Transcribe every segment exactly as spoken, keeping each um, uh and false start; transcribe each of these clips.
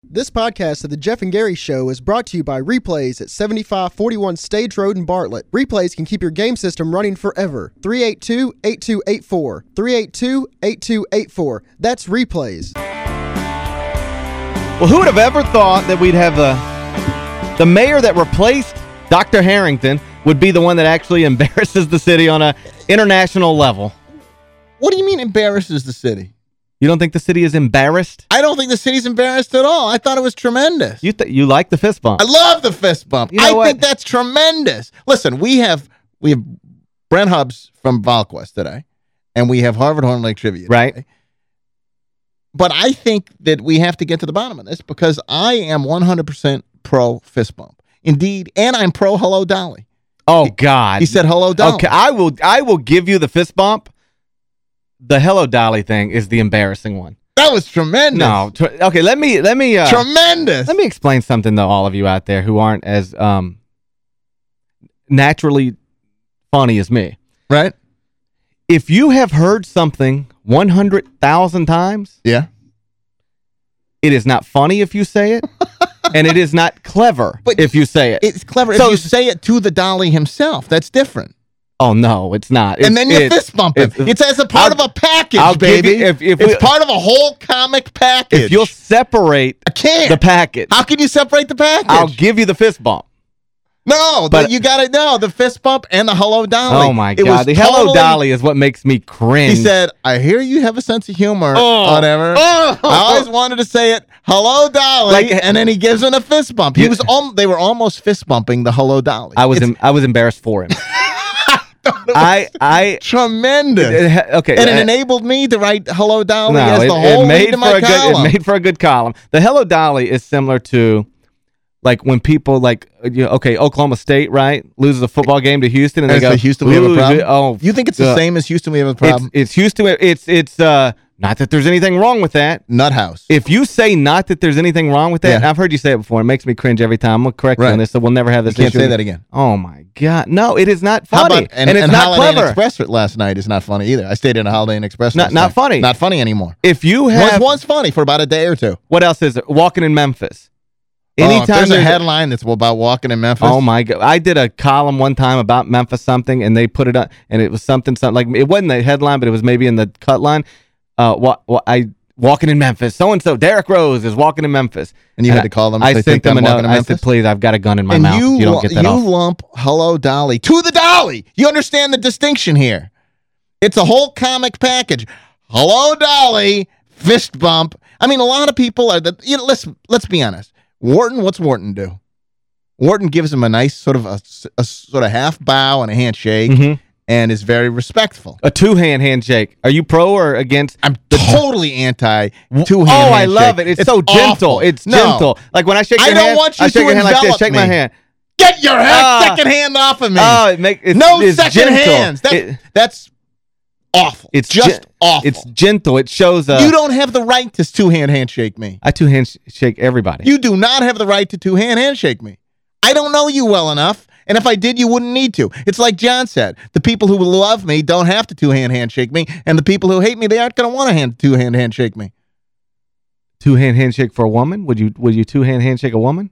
This podcast of the Jeff and Gary Show is brought to you by Replays at seventy-five forty-one Stage Road in Bartlett. Replays can keep your game system running forever. three eight two, eight two eight four. three eight two, eight two eight four. That's Replays. Well, who would have ever thought that we'd have the, the mayor that replaced Doctor Harrington would be the one that actually embarrasses the city on a international level? What do you mean embarrasses the city? You don't think the city is embarrassed? I don't think the city's embarrassed at all. I thought it was tremendous. You th you like the fist bump? I love the fist bump. You know I what? think that's tremendous. Listen, we have we have Brent Hubbs from VolQuest today, and we have Harvard Horn Lake Trivia right. today. But I think that we have to get to the bottom of this because I am one hundred percent pro fist bump. Indeed, and I'm pro Hello Dolly. Oh, he, God. He said Hello Dolly. Okay, I will, I will give you the fist bump. The Hello Dolly thing is the embarrassing one. That was tremendous. No. Okay, let me let me uh, tremendous. Let me explain something to all of you out there who aren't as um naturally funny as me. Right? If you have heard something one hundred thousand times, yeah. It is not funny if you say it, and it is not clever but if you say it. It's clever so, if you say it to the dolly himself. That's different. Oh, no, it's not. It's, and then you it's, fist bump it. It's, it's as a part I'll, of a package, I'll baby. You, if, if it's we, part of a whole comic package. If you'll separate I can't. the package. How can you separate the package? I'll give you the fist bump. No, but the, you got to know the fist bump and the Hello Dolly. Oh, my it God. The totally, Hello Dolly is what makes me cringe. He said, I hear you have a sense of humor, oh, whatever. Oh, I always wanted to say it, Hello Dolly, like, and then he gives him a fist bump. He you, was al They were almost fist bumping the Hello Dolly. I was, em I was embarrassed for him. I, I tremendous. It, okay, and it uh, enabled me to write Hello Dolly no, as it, the whole it made lead to for my a column. Good, it made for a good column. The Hello Dolly is similar to, like, when people, like, you know, okay, Oklahoma State, right, loses a football game to Houston, and, and they go, Houston, we have a problem. Oh, you think it's the uh, same as Houston? We have a problem. It's, it's Houston. It's it's uh. Not that there's anything wrong with that. Nut house. If you say not that there's anything wrong with that, yeah. and I've heard you say it before, it makes me cringe every time. I'm going to correct right. you on this, so we'll never have this you can't issue. say that again. Oh, my God. No, it is not funny. How about, and, and it's and not Holiday clever. Inn Express last night is not funny either. I stayed in a Holiday Inn Express not, last Not night. funny. Not funny anymore. If you have... Was once funny for about a day or two. What else is there? Walking in Memphis. Anytime oh, there's, there's a headline that's about walking in Memphis. Oh, my God. I did a column one time about Memphis something, and they put it up, and it was something, something like, it wasn't the headline, but it was maybe in the cut line. Uh, what, what I... Walking in Memphis. So-and-so, Derek Rose is walking in Memphis. And you and had to call them? I sent them a note. I said, please, I've got a gun in my and mouth. You, you don't get that you off. lump Hello Dolly to the Dolly. You understand the distinction here. It's a whole comic package. Hello Dolly, fist bump. I mean, a lot of people are... The, you know, let's, let's be honest. Wharton, what's Wharton do? Wharton gives him a nice sort of a, a sort of half bow and a handshake. Mm-hmm. And is very respectful. A two-hand handshake. Are you pro or against? I'm totally anti two-hand Oh, handshake. I love it. It's, it's so gentle. Awful. It's no. gentle. Like when I shake your I don't hand, want you I shake to your hand like this. Shake me. my hand. Get your hand, uh, second hand off of me. Oh, it make, it's, no it's second gentle. hands. That, it, that's awful. It's just awful. It's gentle. It shows... Uh, you don't have the right to two-hand handshake me. I two-hand shake everybody. You do not have the right to two-hand handshake me. I don't know you well enough. And if I did, you wouldn't need to. It's like John said. The people who love me don't have to two-hand handshake me, and the people who hate me, they aren't going to want to hand two-hand handshake me. Two-hand handshake for a woman? Would you would you two-hand handshake a woman?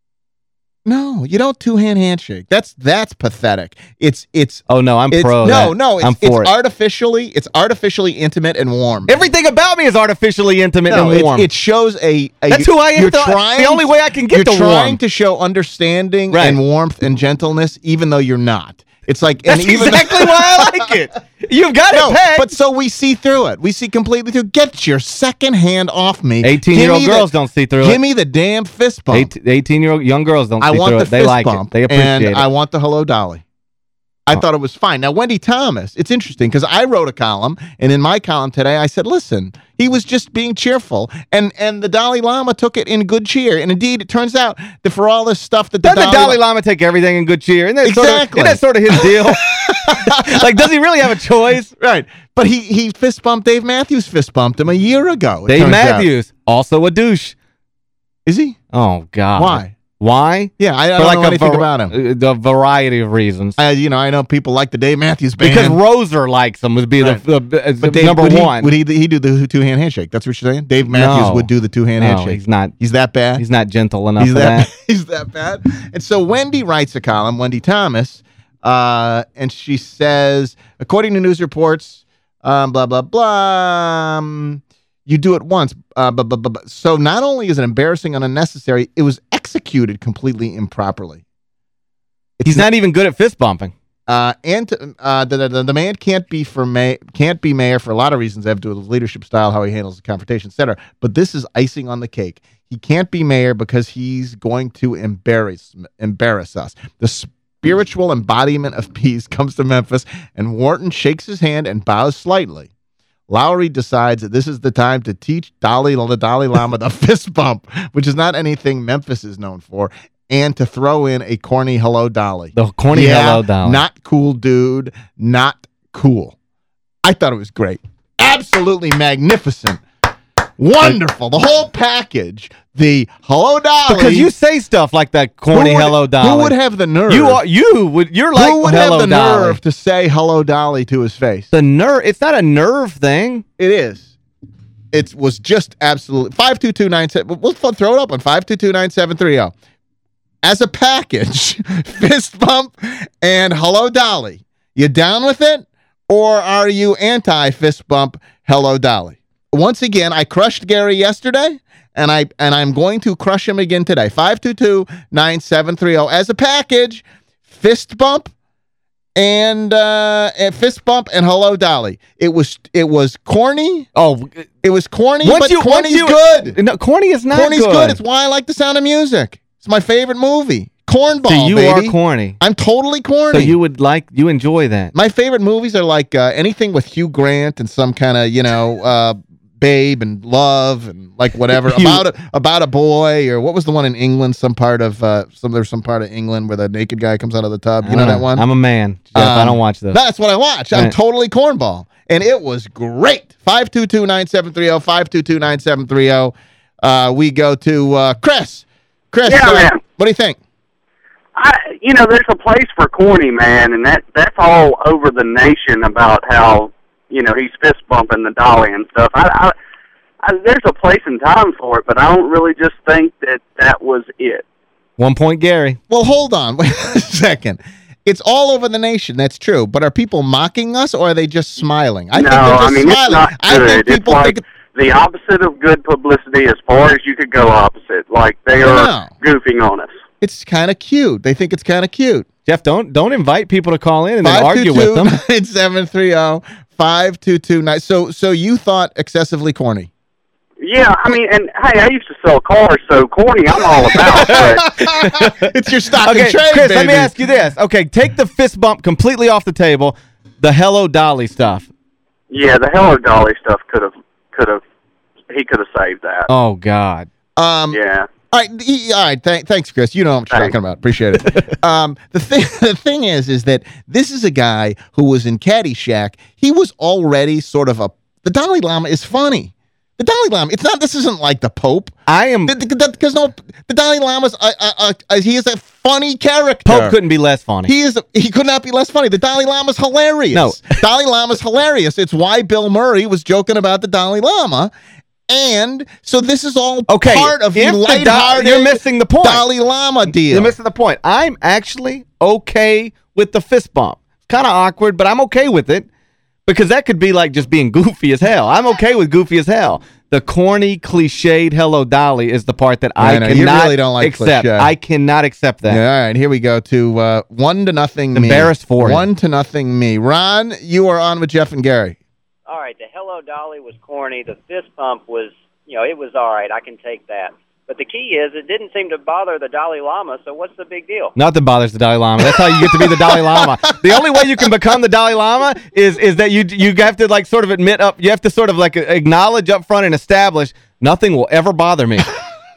No, you don't two-hand handshake. That's that's pathetic. It's it's Oh no, I'm it's, pro. No, that. no, it's, I'm for it's it. artificially it's artificially intimate and warm. Everything about me is artificially intimate no, and warm. It, it shows a, a That's who I am. You're the, trying, the only way I can get You're the trying warm. to show understanding right. and warmth and gentleness, even though you're not. It's like That's and even exactly why I like it. You've got no, it pegged. But so we see through it. We see completely through. Get your second hand off me. eighteen-year-old girls the, don't see through give it. Give me the damn fist bump. eighteen-year-old young girls don't I see want through the it. They fist like bump, it. They appreciate and it. I want the Hello Dolly. I oh. thought it was fine. Now, Wendy Thomas, it's interesting because I wrote a column, and in my column today, I said, listen, he was just being cheerful, and and the Dalai Lama took it in good cheer. And indeed, it turns out that for all this stuff that the Doesn't Dalai, the Dalai Lama take everything in good cheer? Isn't that, exactly. sort, of, isn't that sort of his deal? Like, does he really have a choice? Right. But he he fist bumped, Dave Matthews fist bumped him a year ago. Dave Matthews, out. also a douche. Is he? Oh, God. Why? Why? Yeah, I, I For don't like know anything var- about him. uh, The variety of reasons. I, you know, I know people like the Dave Matthews Band. Because Roser likes him would be Right. the, the, the But Dave, number would he, one. Would he, he do the two-hand handshake? That's what you're saying? Dave Matthews No. would do the two-hand No, handshake. he's not. He's that bad? He's not gentle enough He's for that, that. he's that bad. And so Wendy writes a column, Wendy Thomas, uh, and she says, according to news reports, um, blah, blah, blah, um, you do it once. Uh, but, but, but, so not only is it embarrassing and unnecessary, it was executed completely improperly. It's He's not even good at fist bumping. Uh, and uh, the, the the man can't be for may can't be mayor for a lot of reasons that have to do with his leadership style, how he handles the confrontation, et cetera. But this is icing on the cake. He can't be mayor because he's going to embarrass embarrass us. The spiritual embodiment of peace comes to Memphis, and Wharton shakes his hand and bows slightly. Lowry decides that this is the time to teach Dalai, the Dalai Lama the fist bump, which is not anything Memphis is known for, and to throw in a corny hello, Dolly. The corny yeah, hello, Dolly. Not cool, dude. Not cool. I thought it was great. Absolutely magnificent. Wonderful. The whole package. The hello, Dolly. Because you say stuff like that corny Who would- hello, Dolly. Who would have the nerve? You are you would you're like Who would hello, have the Dolly. nerve to say hello, Dolly to his face? The nerve. It's not a nerve thing. It is. It was just absolutely five two two nine seven. We'll throw it up on five two two nine seven three zero. As a package, fist bump and hello, Dolly. You down with it? Or are you anti-fist bump, hello, Dolly? Once again, I crushed Gary yesterday, and, I, and I'm going to crush him again today. five two two nine seven three zero. As a package, fist bump and, uh, and fist bump and hello, Dolly. It was it was corny. Oh, It was corny, once but you, corny's once you, good. No, corny is not Corny's good. good. It's why I like The Sound of Music. It's my favorite movie. Cornball, so you baby. are corny. I'm totally corny. So you would like, you enjoy that. My favorite movies are like uh, anything with Hugh Grant and some kind of, you know, uh, babe and love and like whatever You- about a, about a boy, or what was the one in England? Some part of uh, some there's some part of England where the naked guy comes out of the tub. You know Uh, that one? I'm a man, Jeff. I Um, don't watch those. That's what I watch. I'm Right. totally cornball, and it was great. five two two nine seven three zero, five two two nine seven three zero. Uh, we go to uh, Chris. Chris, Yeah, uh, man. what do you think? I, you know, there's a place for corny, man, and that that's all over the nation about how, you know, he's fist bumping the Dolly and stuff. I, I, I, there's a place and time for it, but I don't really just think that that was it. One point, Gary. Well, hold on. Wait a second. It's all over the nation. That's true. But are people mocking us, or are they just smiling? I no, think they're just I mean, smiling. it's not I good. think It's people like think the opposite of good publicity as far as you could go opposite. Like, they No. are goofing on us. it's kind of cute. They think it's kind of cute. Jeff, don't don't invite people to call in and then argue with them. five two two nine seven three zero, five two two nine. So, so you thought excessively corny. Yeah, I mean, and hey, I used to sell cars, so corny I'm all about. But It's your stock Okay, and trade, Chris, baby. let me ask you this. Okay, take the fist bump completely off the table. The hello, Dolly stuff. yeah, the Hello Dolly stuff could have, could have, he could have saved that. Oh, God. Um, Yeah. All right, he, all right. Th thanks, Chris. You know what I'm Thanks. talking about. Appreciate it. um, the thing, the thing is, is that this is a guy who was in Caddyshack. He was already sort of a. The Dalai Lama is funny. The Dalai Lama. It's not. This isn't like the Pope. I am... Because no, the Dalai Lama's. Uh, uh, uh, he is a funny character. Pope couldn't be less funny. He is. He could not be less funny. The Dalai Lama's hilarious. No. Dalai Lama's hilarious. It's why Bill Murray was joking about the Dalai Lama. And so this is all Okay, part of the if the Dal- lighthearted you're missing the point. Dalai Lama deal. You're missing the point. I'm actually okay with the fist bump. It's kind of awkward, but I'm okay with it because that could be like just being goofy as hell. I'm okay with goofy as hell. The corny, cliched hello, Dolly is the part that I, I know, cannot you really don't like accept. cliche. I cannot accept that. Yeah, all right, here we go to uh, one to nothing me. Embarrassed for you. One to nothing me. Ron, you are on with Jeff and Gary. All right, the Hello Dolly was corny. The fist bump was, you know, it was all right. I can take that. But the key is it didn't seem to bother the Dalai Lama, so what's the big deal? Nothing bothers the Dalai Lama. That's how you get to be the Dalai Lama. The only way you can become the Dalai Lama is is that you you have to like sort of admit up, you have to sort of like acknowledge up front and establish nothing will ever bother me.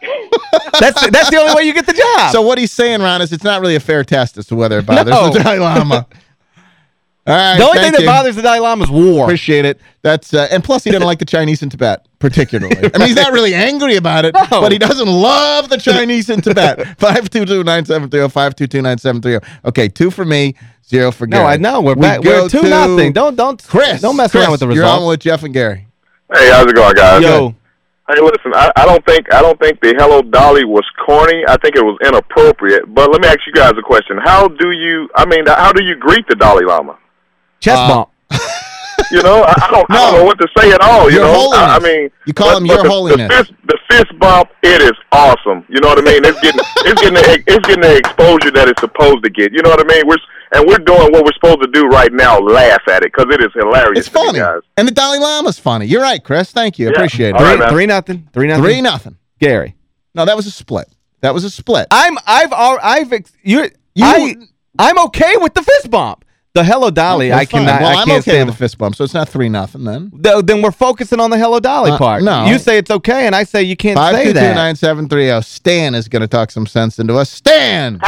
that's that's the only way you get the job. So what he's saying, Ron, is it's not really a fair test as to whether it bothers No. the Dalai Lama. All right, The only thank thing you. that bothers the Dalai Lama is war. Appreciate it. That's uh, and plus he doesn't like the Chinese in Tibet particularly. I mean, he's not really angry about it, No. but he doesn't love the Chinese in Tibet. five two two, nine seven three zero, five two two, nine seven three zero. Okay, two for me, zero for Gary. No, I know. We're we back. go We're two to nothing. Don't don't Chris. Don't mess Chris, around with the You're results. on with Jeff and Gary. Hey, how's it going, guys? Yo. Hey, listen, I, I don't think I don't think the Hello Dolly was corny. I think it was inappropriate. But let me ask you guys a question. How do you? I mean, how do you greet the Dalai Lama? Chest Uh, bump. You know, I, I don't. No. I don't know what to say at all. You Your know, Holiness. I, I mean, You call but, him but Your the, Holiness. The fist, the fist bump, it is awesome. You know what I mean? It's getting, it's getting, the, it's getting the exposure that it's supposed to get. You know what I mean? We're and we're doing what we're supposed to do right now. Laugh at it because it is hilarious. It's to me, funny. guys. And the Dalai Lama's funny. You're right, Chris. Thank you. Yeah. Appreciate All it. right, Three, man. three nothing. Three nothing. Three nothing. Gary. No, that was a split. That was a split. I'm I've al- I've ex- you're You- I I'm okay with the fist bump. The Hello Dolly, Okay, I fine. cannot. Well, I I'm can't okay stand. with the fist bump, so it's not three nothing then. Th- then we're focusing on the Hello Dolly Uh, part. no. You say it's okay, and I say you can't Five say two two that. nine seven three zero. Stan is going to talk some sense into us. Stan.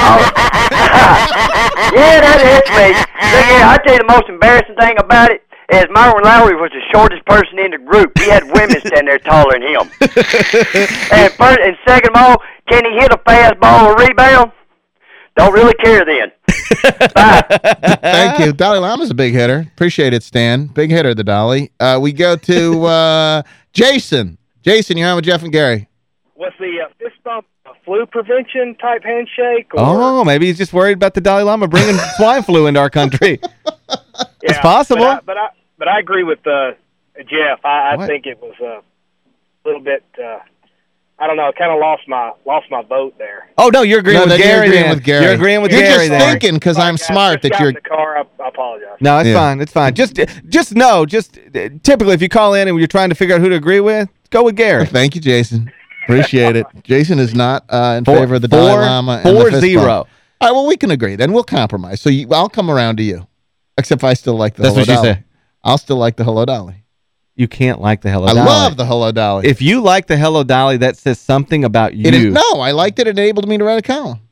Yeah, that is me. Look here, I tell you the most embarrassing thing about it is Myron Lowry was the shortest person in the group. He had women standing there taller than him. and first, and second of all, can he hit a fast ball or rebound? Don't really care then. Bye. Thank you. Dalai Lama's a big hitter. Appreciate it, Stan. Big hitter, the Dolly. Uh, we go to uh, Jason. Jason, you're on with Jeff and Gary. Was the uh, fist bump a flu prevention type handshake? Or, Oh, maybe he's just worried about the Dalai Lama bringing swine flu into our country. yeah, it's possible. But I, but I, but I agree with uh, Jeff. I, I What? think it was a little bit. Uh, I don't know. I kind of lost my lost my vote there. Oh no, you're agreeing No, with then you're Gary. agreeing then. with Gary. You're agreeing with You're Gary. just then. thinking because Sorry, I'm guys, smart just that got you're. in the car. I, I apologize. No, it's Yeah. fine. It's fine. Just just know, just uh, typically if you call in and you're trying to figure out who to agree with, go with Gary. Thank you, Jason. Appreciate it. Jason is not uh, in Four- favor of the four- Dalai Lama. and the four fist zero. bump. All right, well, we can agree. Then we'll compromise. So you, I'll come around to you. Except I still like the That's Hello what she Dolly. said. I'll still like the Hello Dolly. You can't like the Hello I Dolly. love the Hello Dolly. If you like the Hello Dolly, that says something about you. It is, no, I liked it. It enabled me to write a column.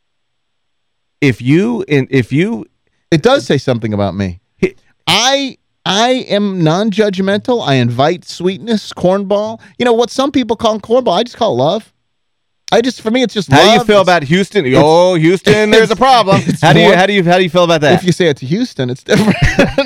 If you in if you It does say something about me. I I am non-judgmental. I invite sweetness, cornball. You know what some people call cornball? I just call it love. I just for me it's just how love. do you feel It's- about Houston? Oh, Houston, there's a problem. it's How do you more- how do you how do you feel about that? If you say it to Houston, it's different.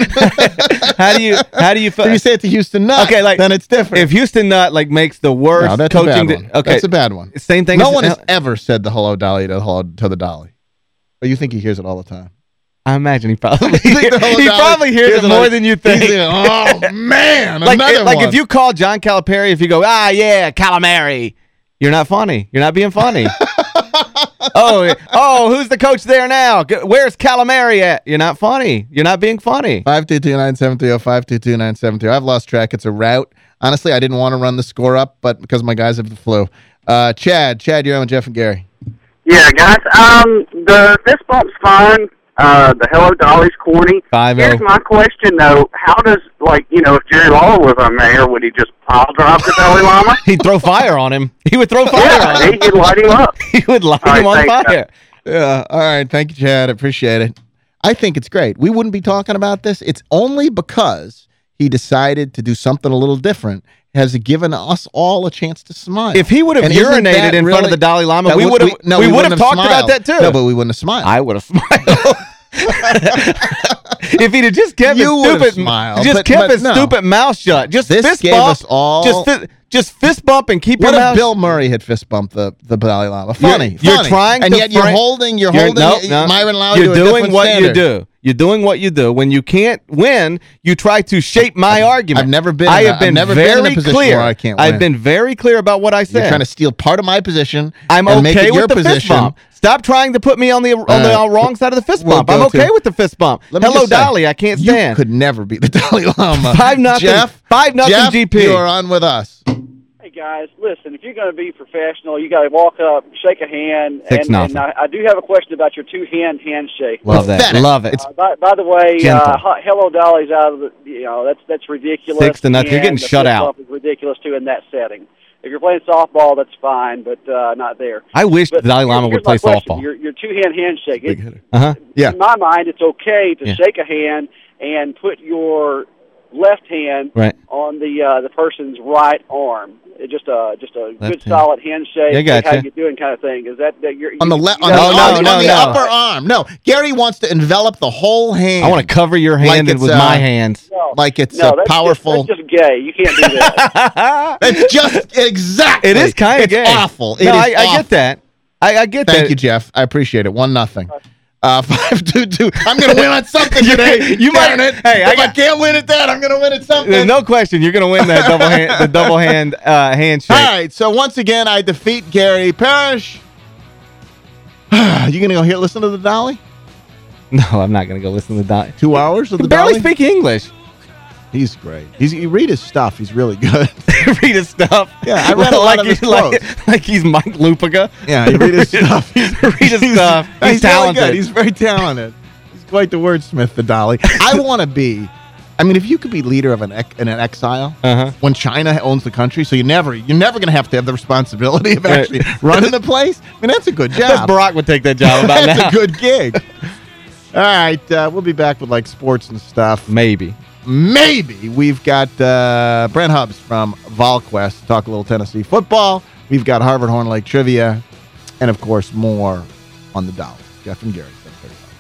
how do you how do you feel? If you say it to Houston Nut, Okay, like then it's different. If Houston Nut like makes the worst no, that's coaching a bad one. okay. That's a bad one. Same thing No as, one has ever said the hello Dolly to the hello to the Dolly. But you think he hears it all the time. I imagine he probably You think the hello he Dolly probably hears it more like- than you he's think. like, oh man, like another it- like one. if you call John Calipari, if you go, ah yeah, calamari, you're not funny. You're not being funny. oh, oh, who's the coach there now? G- Where's Calamari at? You're not funny. You're not being funny. five two two, nine seven three zero, five two two, nine seven three zero. I've lost track. It's a route. Honestly, I didn't want to run the score up, but because my guys have the flu. Uh, Chad, Chad, you're on with Jeff and Gary. Yeah, guys. Um, the fist bump's fine. Uh, the Hello Dolly's corny. Five oh. Here's my question though: how does like you know if Jerry Lawler was our mayor, would he just pile drive the Dalai Lama? He'd throw fire on him. He would throw fire Yeah, on him. he'd light him up. He would light All him on right, thanks, fire. Yeah. All right. Thank you, Chad. I appreciate it. I think it's great. We wouldn't be talking about this. It's only because he decided to do something a little different has given us all a chance to smile. If he would have And isn't urinated that in front of really- the Dalai Lama, that we would have no, we would wouldn't have talked about smiled. that too. No, but we wouldn't have smiled. I would have smiled. If he'd have just kept You his would've stupid, smiled, just but- kept but his no. stupid mouth shut. Just This fist gave bump. us all- Just fi just fist bump and keep What your if mouth. Bill Murray had fist bumped the the Dalai Lama? Funny, You're, funny. you're trying, and to yet you're frame- holding, you're, you're holding no, no. Myron Lowry You're to a doing different what standard. you do. You're doing what you do. When you can't win, you try to shape my argument. I've never been. I in a- have been I've never very been in a position clear. where I can't win. I've been very clear about what I said. You're trying to steal part of my position. I'm and make okay it your with the position. fist bump. Stop trying to put me on the on the Uh, wrong side of the fist we'll bump. go I'm okay to- with the fist bump. Let me Hello, just say, Dolly. I can't You stand. could never beat the Dalai Lama. Five nothing. Jeff, Five nothing. Jeff, G P. you are on with us. Hey guys, listen. If you're going to be professional, you got to walk up, shake a hand, Six and, nothing. and I, I do have a question about your two-hand handshake. Love that. Pathetic. Love it. Uh, by, by the way, Gentle. uh, H- Hello Dolly's out of the. You know, that's that's ridiculous. Six to nothing. You're and getting the shut fist out. bump is ridiculous too in that setting. If you're playing softball, that's fine, but uh, not there. I wish But the Dalai Lama here's would play my question. softball. Your, your two-hand handshake. It, Uh huh. Yeah. In my mind, it's okay to Yeah. shake a hand and put your left hand right. on the uh, the person's right arm. It just a just a Left good hand. solid handshake. Yeah, gotcha. How you doing kind of thing. Is that that you're On the you, left, you on, the, got- no, on, the- no, on the no. upper arm. No, Gary wants to envelop the whole hand. I want to cover your Like hand it's, with uh, my hands. No, like it's no, a that's powerful. Just, that's just gay. You can't do that. It's just exactly. It is kind of it's gay. awful. It no, is I, I awful. get that. I, I get that. Thank you, Jeff. I appreciate it. One nothing. Uh, five two two. I'm going to win on something You- today. you might- Darn it. hey, I if I, got- can't win at that, I'm going to win at something. There's no question you're going to win that double hand, the double hand uh, handshake. All right. So once again, I defeat Gary Parrish. You going to go here listen to the Dolly? No, I'm not going to go listen to the Dolly. Two hours of the He barely Dolly? speak English. He's great. He's, you read his stuff. He's really good. Read his stuff. Yeah, I read a lot like of his he's, like, quotes. like he's Mike Lupica. Yeah, you read his stuff. He's, Read his stuff. He's, He's, talented. really good. He's very talented. He's quite the wordsmith, the Dolly. I want to be, I mean, if you could be leader of an ec- in an exile, Uh-huh. when China owns the country, so you never, you're never going to have to have the responsibility of Right. actually running the place. I mean, that's a good That's job. Barack would take that job about That's now. a good gig. All right, uh, we'll be back with like sports and stuff. Maybe. Maybe we've got uh, Brent Hubbs from VolQuest to talk a little Tennessee football. We've got Harvard Horn Lake trivia, and of course more on the Dolly. Jeff and Gary, seven thirty-five.